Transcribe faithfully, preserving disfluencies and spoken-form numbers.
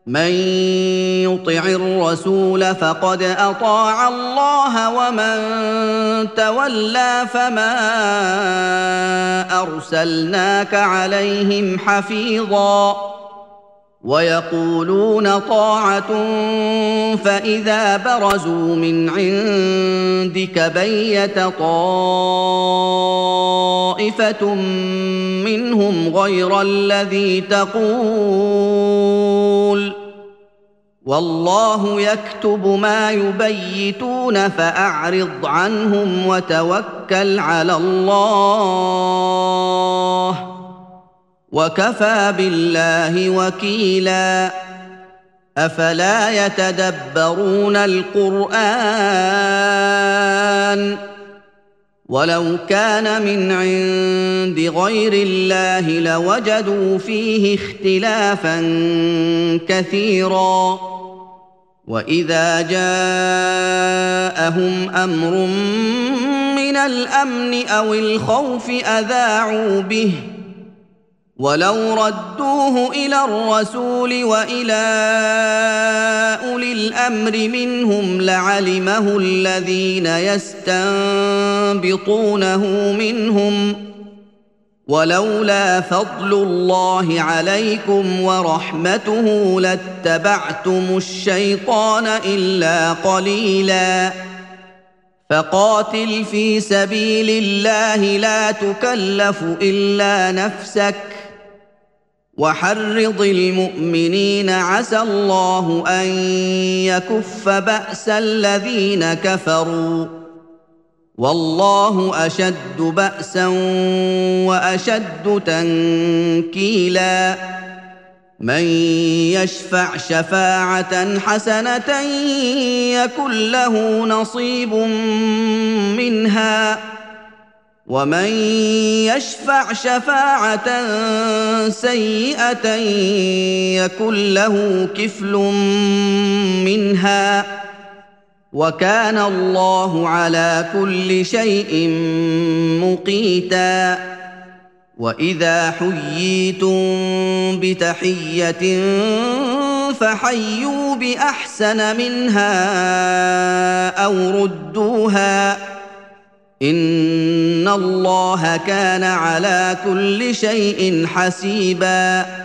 من يطع الرسول فقد اطاع الله ومن تولى فما ارسلناك عليهم حفيظا ويقولون طاعه فاذا برزوا من عندك بيت طائفه منهم غير الذي تقول والله يكتب ما يبيتون فاعرض عنهم وتوكل على الله وكفى بالله وكيلا افلا يتدبرون القران ولو كان من عند غير الله لوجدوا فيه اختلافا كثيرا واذا جاءهم امر من الامن او الخوف اذاعوا به ولو ردوه الى الرسول والى اولي الامر منهم لعلمه الذين يستنبطونه منهم ولولا فضل الله عليكم ورحمته لاتبعتم الشيطان الا قليلا فقاتل في سبيل الله لا تكلف الا نفسك وحرض المؤمنين عسى الله ان يكف باس الذين كفروا والله اشد باسا واشد تنكيلا من يشفع شفاعه حسنه يكن له نصيب منها ومن يشفع شفاعه سيئه يكن له كفل منها وكان الله على كل شيء مقيتا واذا حييتم بتحيه فحيوا باحسن منها او ردوها ان الله كان على كل شيء حسيبا